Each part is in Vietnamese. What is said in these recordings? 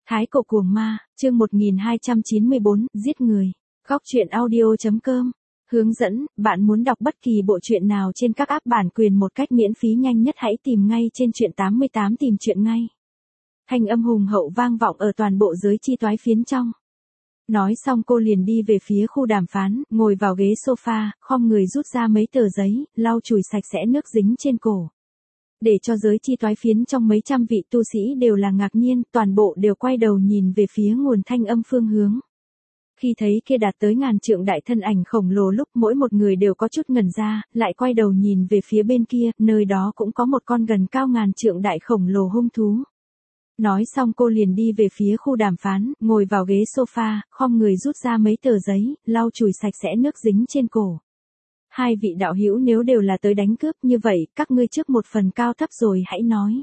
Thái cổ cuồng ma, chương 1294, giết người. Góc truyện audio.com. Hướng dẫn, bạn muốn đọc bất kỳ bộ truyện nào trên các app bản quyền một cách miễn phí nhanh nhất hãy tìm ngay trên truyện 88 tìm truyện ngay. Thanh âm hùng hậu vang vọng ở toàn bộ giới chi toái phiến trong. Nói xong cô liền đi về phía khu đàm phán, ngồi vào ghế sofa, khom người rút ra mấy tờ giấy, lau chùi sạch sẽ nước dính trên cổ. Để cho giới chi toái phiến trong mấy trăm vị tu sĩ đều là ngạc nhiên, toàn bộ đều quay đầu nhìn về phía nguồn thanh âm phương hướng. Khi thấy kia đạt tới ngàn trượng đại thân ảnh khổng lồ lúc mỗi một người đều có chút ngẩn ra, lại quay đầu nhìn về phía bên kia, nơi đó cũng có một con gần cao ngàn trượng đại khổng lồ hung thú. Nói xong cô liền đi về phía khu đàm phán, ngồi vào ghế sofa, khom người rút ra mấy tờ giấy, lau chùi sạch sẽ nước dính trên cổ. Hai vị đạo hữu nếu đều là tới đánh cướp như vậy, các ngươi trước một phần cao thấp rồi hãy nói.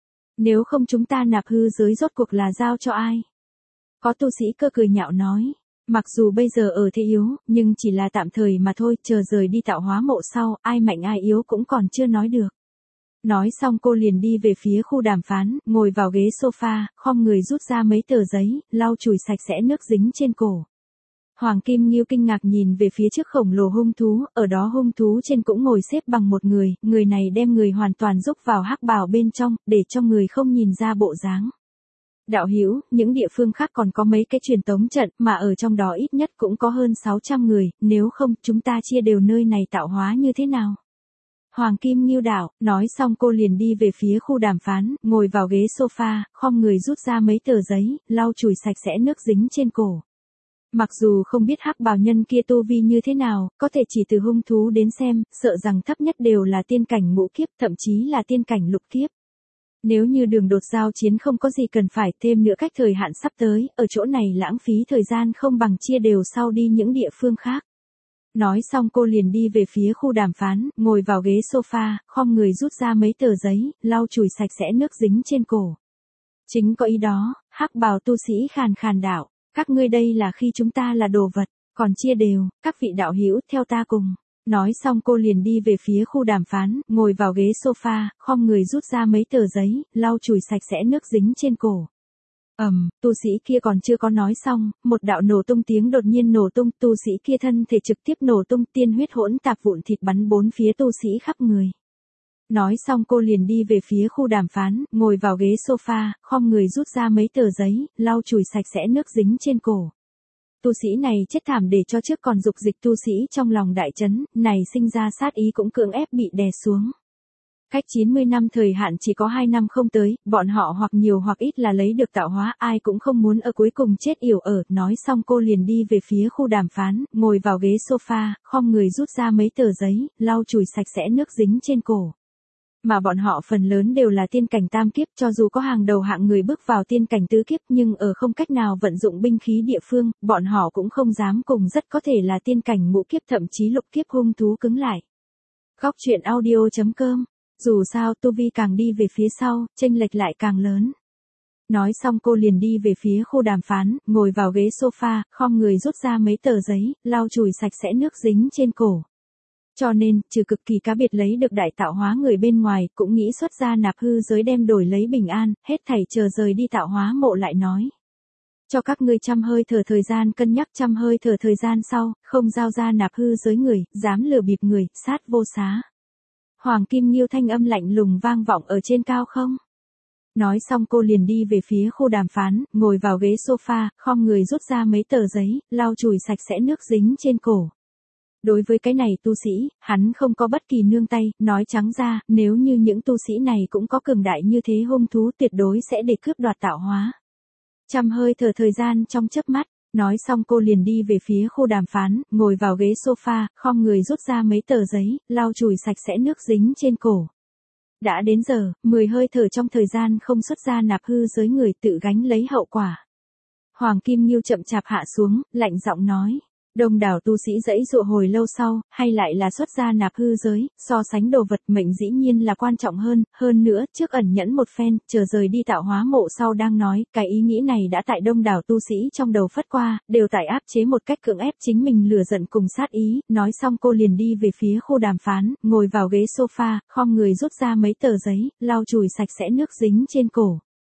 Nếu không chúng ta nạp hư giới rốt cuộc là giao cho ai? Có tu sĩ cơ cười nhạo nói. Mặc dù bây giờ ở thế yếu, nhưng chỉ là tạm thời mà thôi, chờ rời đi tạo hóa mộ sau, ai mạnh ai yếu cũng còn chưa nói được. Nói xong cô liền đi về phía khu đàm phán, ngồi vào ghế sofa, khom người rút ra mấy tờ giấy, lau chùi sạch sẽ nước dính trên cổ. Hoàng Kim Nghiêu kinh ngạc nhìn về phía trước khổng lồ hung thú, ở đó hung thú trên cũng ngồi xếp bằng một người này đem người hoàn toàn rúc vào hắc bào bên trong, để cho người không nhìn ra bộ dáng. Đạo hữu, những địa phương khác còn có mấy cái truyền tống trận, mà ở trong đó ít nhất cũng có hơn 600 người, nếu không, chúng ta chia đều nơi này tạo hóa như thế nào? Hoàng Kim Nghiêu đạo, nói xong cô liền đi về phía khu đàm phán, ngồi vào ghế sofa, khom người rút ra mấy tờ giấy, lau chùi sạch sẽ nước dính trên cổ. Mặc dù không biết hắc bào nhân kia tu vi như thế nào, có thể chỉ từ hung thú đến xem, sợ rằng thấp nhất đều là tiên cảnh ngũ kiếp, thậm chí là tiên cảnh lục kiếp. Nếu như đường đột giao chiến không có gì cần phải thêm nữa cách thời hạn sắp tới, ở chỗ này lãng phí thời gian không bằng chia đều sau đi những địa phương khác. Nói xong cô liền đi về phía khu đàm phán, ngồi vào ghế sofa, khom người rút ra mấy tờ giấy, lau chùi sạch sẽ nước dính trên cổ. Chính có ý đó, hắc bào tu sĩ khàn khàn đạo, các ngươi đây là khi chúng ta là đồ vật, còn chia đều, các vị đạo hữu theo ta cùng. Nói xong cô liền đi về phía khu đàm phán, ngồi vào ghế sofa, khom người rút ra mấy tờ giấy, lau chùi sạch sẽ nước dính trên cổ. Tu sĩ kia còn chưa có nói xong, một đạo nổ tung tiếng đột nhiên nổ tung, tu sĩ kia thân thể trực tiếp nổ tung, tiên huyết hỗn tạp vụn thịt bắn bốn phía tu sĩ khắp người. Nói xong cô liền đi về phía khu đàm phán, ngồi vào ghế sofa, khom người rút ra mấy tờ giấy, lau chùi sạch sẽ nước dính trên cổ. Tu sĩ này chết thảm để cho trước còn dục dịch tu sĩ trong lòng đại chấn, này sinh ra sát ý cũng cưỡng ép bị đè xuống. Cách 90 năm thời hạn chỉ có 2 năm không tới, bọn họ hoặc nhiều hoặc ít là lấy được tạo hóa, ai cũng không muốn ở cuối cùng chết yểu ở. Nói xong cô liền đi về phía khu đàm phán, ngồi vào ghế sofa, khom người rút ra mấy tờ giấy, lau chùi sạch sẽ nước dính trên cổ. Mà bọn họ phần lớn đều là tiên cảnh tam kiếp, cho dù có hàng đầu hạng người bước vào tiên cảnh tứ kiếp nhưng ở không cách nào vận dụng binh khí địa phương, bọn họ cũng không dám cùng rất có thể là tiên cảnh ngũ kiếp thậm chí lục kiếp hung thú cứng lại. Góc truyện audio.com. Dù sao tu vi càng đi về phía sau, chênh lệch lại càng lớn. Nói xong cô liền đi về phía khu đàm phán, ngồi vào ghế sofa, khom người rút ra mấy tờ giấy, lau chùi sạch sẽ nước dính trên cổ. Cho nên, trừ cực kỳ cá biệt lấy được đại tạo hóa người bên ngoài, cũng nghĩ xuất ra nạp hư giới đem đổi lấy bình an, hết thảy chờ rời đi tạo hóa mộ lại nói. Cho các ngươi trăm hơi thở thời gian cân nhắc, trăm hơi thở thời gian sau, không giao ra nạp hư giới người, dám lừa bịp người, sát vô xá. Hoàng Kim Nghiêu thanh âm lạnh lùng vang vọng ở trên cao không? Nói xong cô liền đi về phía khu đàm phán, ngồi vào ghế sofa, khom người rút ra mấy tờ giấy, lau chùi sạch sẽ nước dính trên cổ. Đối với cái này tu sĩ, hắn không có bất kỳ nương tay, nói trắng ra, nếu như những tu sĩ này cũng có cường đại như thế hung thú tuyệt đối sẽ để cướp đoạt tạo hóa. Trăm hơi thở thời gian trong chớp mắt. Nói xong cô liền đi về phía khu đàm phán, ngồi vào ghế sofa, khom người rút ra mấy tờ giấy, lau chùi sạch sẽ nước dính trên cổ. Đã đến giờ, 10 hơi thở trong thời gian không xuất ra nạp hư giới người tự gánh lấy hậu quả. Hoàng Kim Nghiêu chậm chạp hạ xuống, lạnh giọng nói. Đông đảo tu sĩ dãy dụa hồi lâu sau, hay lại là xuất ra nạp hư giới, so sánh đồ vật mệnh dĩ nhiên là quan trọng hơn nữa, trước ẩn nhẫn một phen, chờ rời đi tạo hóa mộ sau đang nói, cái ý nghĩ này đã tại đông đảo tu sĩ trong đầu phất qua, đều tại áp chế một cách cưỡng ép chính mình lừa giận cùng sát ý, nói xong cô liền đi về phía khu đàm phán, ngồi vào ghế sofa, khom người rút ra mấy tờ giấy, lau chùi sạch sẽ nước dính trên cổ.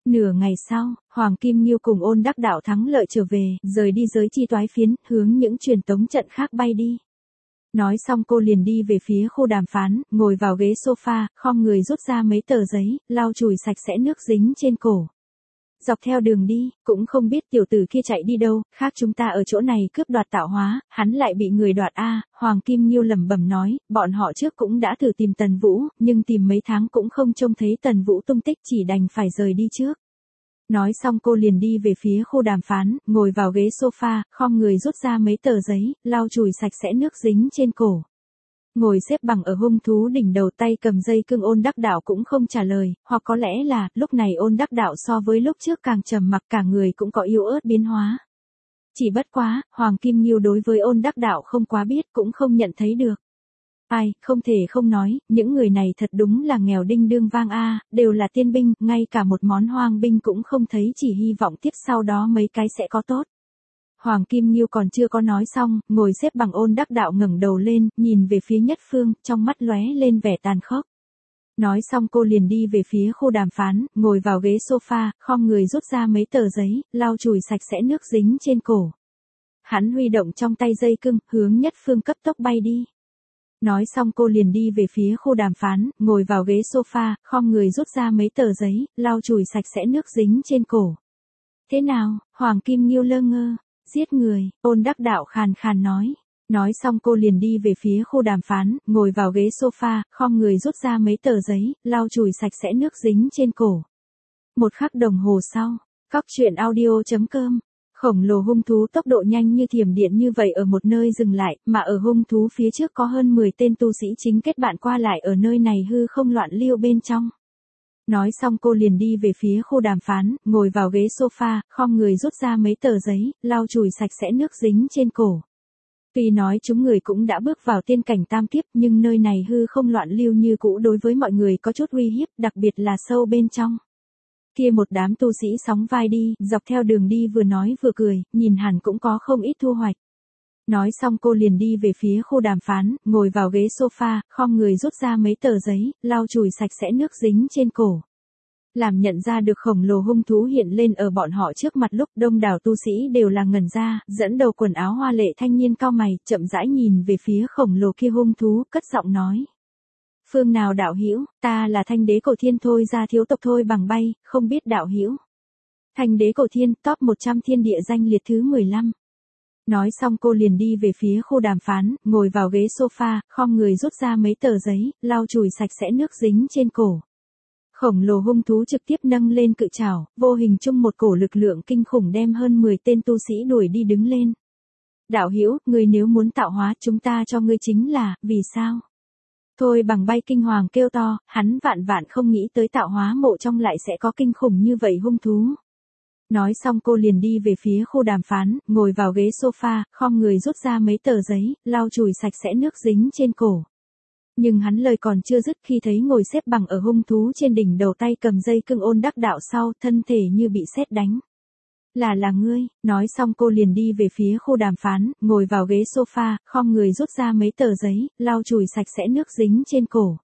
Nửa ngày sau, Hoàng Kim Nghiêu cùng Ôn Đắc Đạo thắng lợi trở về, rời đi giới chi toái phiến, hướng những truyền tống trận khác bay đi. Nói xong cô liền đi về phía khu đàm phán, ngồi vào ghế sofa, khom người rút ra mấy tờ giấy, lau chùi sạch sẽ nước dính trên cổ. Dọc theo đường đi, cũng không biết tiểu tử kia chạy đi đâu, khác chúng ta ở chỗ này cướp đoạt tạo hóa, hắn lại bị người đoạt a. Hoàng Kim Nghiêu lẩm bẩm nói, bọn họ trước cũng đã thử tìm Tần Vũ, nhưng tìm mấy tháng cũng không trông thấy Tần Vũ tung tích, chỉ đành phải rời đi trước. Nói xong cô liền đi về phía khu đàm phán, ngồi vào ghế sofa, khom người rút ra mấy tờ giấy, lau chùi sạch sẽ nước dính trên cổ. Ngồi xếp bằng ở hung thú đỉnh đầu, tay cầm dây cương. Ôn Đắc Đạo cũng không trả lời, hoặc có lẽ là, lúc này Ôn Đắc Đạo so với lúc trước càng trầm mặc, cả người cũng có yếu ớt biến hóa. Chỉ bất quá, Hoàng Kim Nghiêu đối với Ôn Đắc Đạo không quá biết, cũng không nhận thấy được. Ai, không thể không nói, những người này thật đúng là nghèo đinh đương vang a, đều là tiên binh, ngay cả một món hoang binh cũng không thấy, chỉ hy vọng tiếp sau đó mấy cái sẽ có tốt. Hoàng Kim Nghiêu còn chưa có nói xong, ngồi xếp bằng Ôn Đắc Đạo ngẩng đầu lên, nhìn về phía Nhất Phương, trong mắt lóe lên vẻ tàn khốc. Nói xong cô liền đi về phía khu đàm phán, ngồi vào ghế sofa, khom người rút ra mấy tờ giấy, lau chùi sạch sẽ nước dính trên cổ. Hắn huy động trong tay dây cương, hướng Nhất Phương cấp tốc bay đi. Nói xong cô liền đi về phía khu đàm phán, ngồi vào ghế sofa, khom người rút ra mấy tờ giấy, lau chùi sạch sẽ nước dính trên cổ. Thế nào? Hoàng Kim Nghiêu lơ ngơ. Giết người, Ôn Đắc Đạo khàn khàn nói. Nói xong cô liền đi về phía khu đàm phán, ngồi vào ghế sofa, khom người rút ra mấy tờ giấy, lau chùi sạch sẽ nước dính trên cổ. Một khắc đồng hồ sau, Cóc Truyện Audio.com. Khổng lồ hung thú tốc độ nhanh như thiểm điện như vậy ở một nơi dừng lại, mà ở hung thú phía trước có hơn 10 tên tu sĩ chính kết bạn qua lại ở nơi này hư không loạn lưu bên trong. Nói xong cô liền đi về phía khu đàm phán, ngồi vào ghế sofa, khom người rút ra mấy tờ giấy, lau chùi sạch sẽ nước dính trên cổ. Tuy nói chúng người cũng đã bước vào tiên cảnh tam kiếp, nhưng nơi này hư không loạn lưu như cũ đối với mọi người có chút uy hiếp, đặc biệt là sâu bên trong. Kia một đám tu sĩ sóng vai đi, dọc theo đường đi vừa nói vừa cười, nhìn hẳn cũng có không ít thu hoạch. Nói xong cô liền đi về phía khu đàm phán, ngồi vào ghế sofa, khom người rút ra mấy tờ giấy, lau chùi sạch sẽ nước dính trên cổ. Làm nhận ra được khổng lồ hung thú hiện lên ở bọn họ trước mặt lúc đông đảo tu sĩ đều là ngẩn ra, dẫn đầu quần áo hoa lệ thanh niên cau mày, chậm rãi nhìn về phía khổng lồ kia hung thú, cất giọng nói. Phương nào đạo hữu, ta là Thanh Đế Cổ Thiên thôi ra thiếu tộc thôi bằng bay, không biết đạo hữu. Thanh Đế Cổ Thiên, top 100 thiên địa danh liệt thứ 15. Nói xong cô liền đi về phía khu đàm phán, ngồi vào ghế sofa, khom người rút ra mấy tờ giấy, lau chùi sạch sẽ nước dính trên cổ. Khổng lồ hung thú trực tiếp nâng lên cự trảo, vô hình chung một cổ lực lượng kinh khủng đem hơn 10 tên tu sĩ đuổi đi đứng lên. Đạo hữu, người nếu muốn tạo hóa chúng ta cho ngươi chính là, vì sao? Thôi bằng bay kinh hoàng kêu to, hắn vạn vạn không nghĩ tới tạo hóa mộ trong lại sẽ có kinh khủng như vậy hung thú. Nói xong cô liền đi về phía khu đàm phán, ngồi vào ghế sofa, khom người rút ra mấy tờ giấy, lau chùi sạch sẽ nước dính trên cổ. Nhưng hắn lời còn chưa dứt khi thấy ngồi xếp bằng ở hung thú trên đỉnh đầu, tay cầm dây cương Ôn Đắc Đạo sau, thân thể như bị sét đánh. Là ngươi, nói xong cô liền đi về phía khu đàm phán, ngồi vào ghế sofa, khom người rút ra mấy tờ giấy, lau chùi sạch sẽ nước dính trên cổ.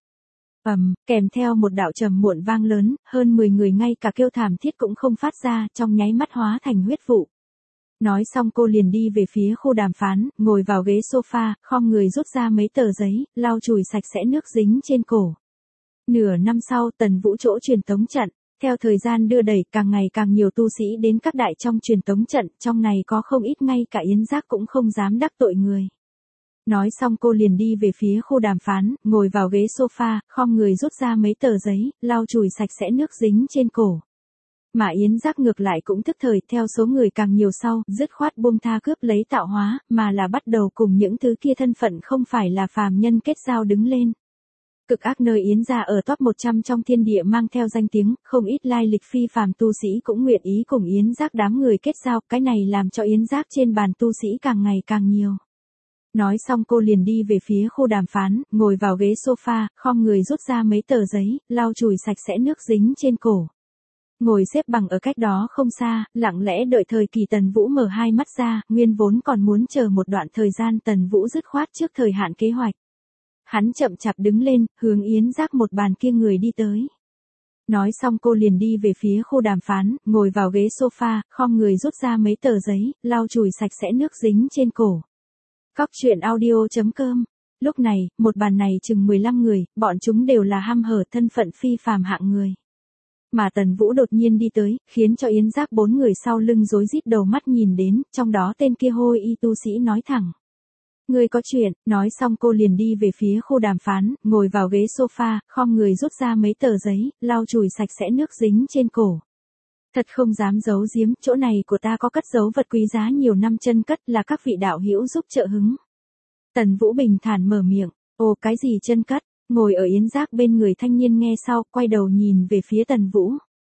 Kèm theo một đạo trầm muộn vang lớn, hơn 10 người ngay cả kêu thảm thiết cũng không phát ra, trong nháy mắt hóa thành huyết vụ. Nói xong cô liền đi về phía khu đàm phán, ngồi vào ghế sofa, khom người rút ra mấy tờ giấy, lau chùi sạch sẽ nước dính trên cổ. Nửa năm sau, Tần Vũ chỗ truyền tống trận, theo thời gian đưa đẩy càng ngày càng nhiều tu sĩ đến các đại trong truyền tống trận, trong này có không ít ngay cả Yến Giác cũng không dám đắc tội người. Nói xong cô liền đi về phía khu đàm phán, ngồi vào ghế sofa, khom người rút ra mấy tờ giấy, lau chùi sạch sẽ nước dính trên cổ. Mà Yến Giác ngược lại cũng thức thời, theo số người càng nhiều sau, dứt khoát buông tha cướp lấy tạo hóa, mà là bắt đầu cùng những thứ kia thân phận không phải là phàm nhân kết giao đứng lên. Cực ác nơi Yến gia ở top 100 trong thiên địa mang theo danh tiếng, không ít lai lịch phi phàm tu sĩ cũng nguyện ý cùng Yến Giác đám người kết giao, cái này làm cho Yến Giác trên bàn tu sĩ càng ngày càng nhiều. Nói xong cô liền đi về phía khu đàm phán, ngồi vào ghế sofa, khom người rút ra mấy tờ giấy, lau chùi sạch sẽ nước dính trên cổ. Ngồi xếp bằng ở cách đó không xa, lặng lẽ đợi thời kỳ Tần Vũ mở hai mắt ra, nguyên vốn còn muốn chờ một đoạn thời gian Tần Vũ dứt khoát trước thời hạn kế hoạch. Hắn chậm chạp đứng lên, hướng Yến Giác một bàn kia người đi tới. Nói xong cô liền đi về phía khu đàm phán, ngồi vào ghế sofa, khom người rút ra mấy tờ giấy, lau chùi sạch sẽ nước dính trên cổ. Cóc truyện audio.com. Lúc này, một bàn này chừng 15 người, bọn chúng đều là ham hở thân phận phi phàm hạng người. Mà Tần Vũ đột nhiên đi tới, khiến cho Yến Giác 4 người sau lưng rối rít đầu mắt nhìn đến, trong đó tên kia hôi y tu sĩ nói thẳng. Người có chuyện, nói xong cô liền đi về phía khu đàm phán, ngồi vào ghế sofa, khom người rút ra mấy tờ giấy, lau chùi sạch sẽ nước dính trên cổ. Thật không dám giấu giếm, chỗ này của ta có cất giấu vật quý giá nhiều năm chân cất là các vị đạo hữu giúp trợ hứng. Tần Vũ bình thản mở miệng, ồ cái gì chân cất, ngồi ở Yến Giác bên người thanh niên nghe sau, quay đầu nhìn về phía Tần Vũ.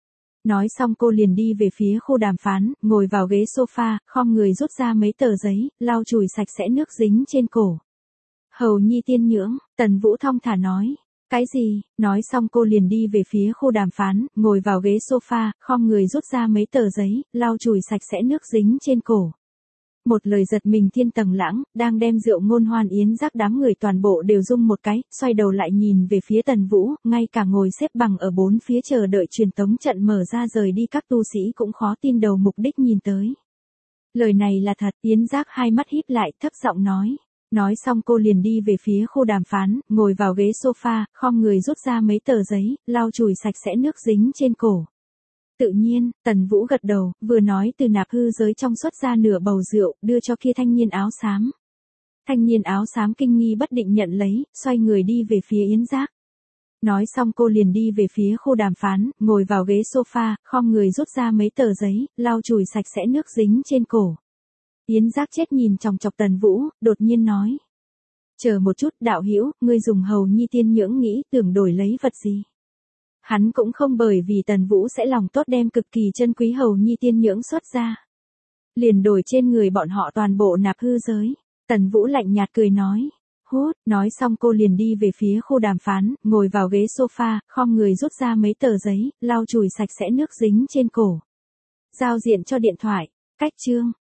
Nói xong cô liền đi về phía khu đàm phán, ngồi vào ghế sofa, khom người rút ra mấy tờ giấy, lau chùi sạch sẽ nước dính trên cổ. Hầu nhi tiên nhưỡng, Tần Vũ thong thả nói. Cái gì? Nói xong cô liền đi về phía khu đàm phán, ngồi vào ghế sofa, khom người rút ra mấy tờ giấy, lau chùi sạch sẽ nước dính trên cổ. Một lời giật mình thiên tầng lãng, đang đem rượu ngôn hoan Yến Giác đám người toàn bộ đều rung một cái, xoay đầu lại nhìn về phía Tần Vũ, ngay cả ngồi xếp bằng ở bốn phía chờ đợi truyền tống trận mở ra rời đi các tu sĩ cũng khó tin đầu mục đích nhìn tới. Lời này là thật, Yến Giác hai mắt híp lại thấp giọng nói. Nói xong cô liền đi về phía khu đàm phán, ngồi vào ghế sofa, khom người rút ra mấy tờ giấy, lau chùi sạch sẽ nước dính trên cổ. Tự nhiên, Tần Vũ gật đầu, vừa nói từ nạp hư giới trong xuất ra nửa bầu rượu, đưa cho kia thanh niên áo xám. Thanh niên áo xám kinh nghi bất định nhận lấy, xoay người đi về phía Yến Giác. Nói xong cô liền đi về phía khu đàm phán, ngồi vào ghế sofa, khom người rút ra mấy tờ giấy, lau chùi sạch sẽ nước dính trên cổ. Yến Giác chết nhìn chòng chọc Tần Vũ, đột nhiên nói. Chờ một chút đạo hữu, ngươi dùng hầu nhi tiên nhưỡng nghĩ tưởng đổi lấy vật gì. Hắn cũng không bởi vì Tần Vũ sẽ lòng tốt đem cực kỳ chân quý hầu nhi tiên nhưỡng xuất ra. Liền đổi trên người bọn họ toàn bộ nạp hư giới. Tần Vũ lạnh nhạt cười nói. Hút, nói xong cô liền đi về phía khu đàm phán, ngồi vào ghế sofa, khom người rút ra mấy tờ giấy, lau chùi sạch sẽ nước dính trên cổ. Giao diện cho điện thoại, cách chương.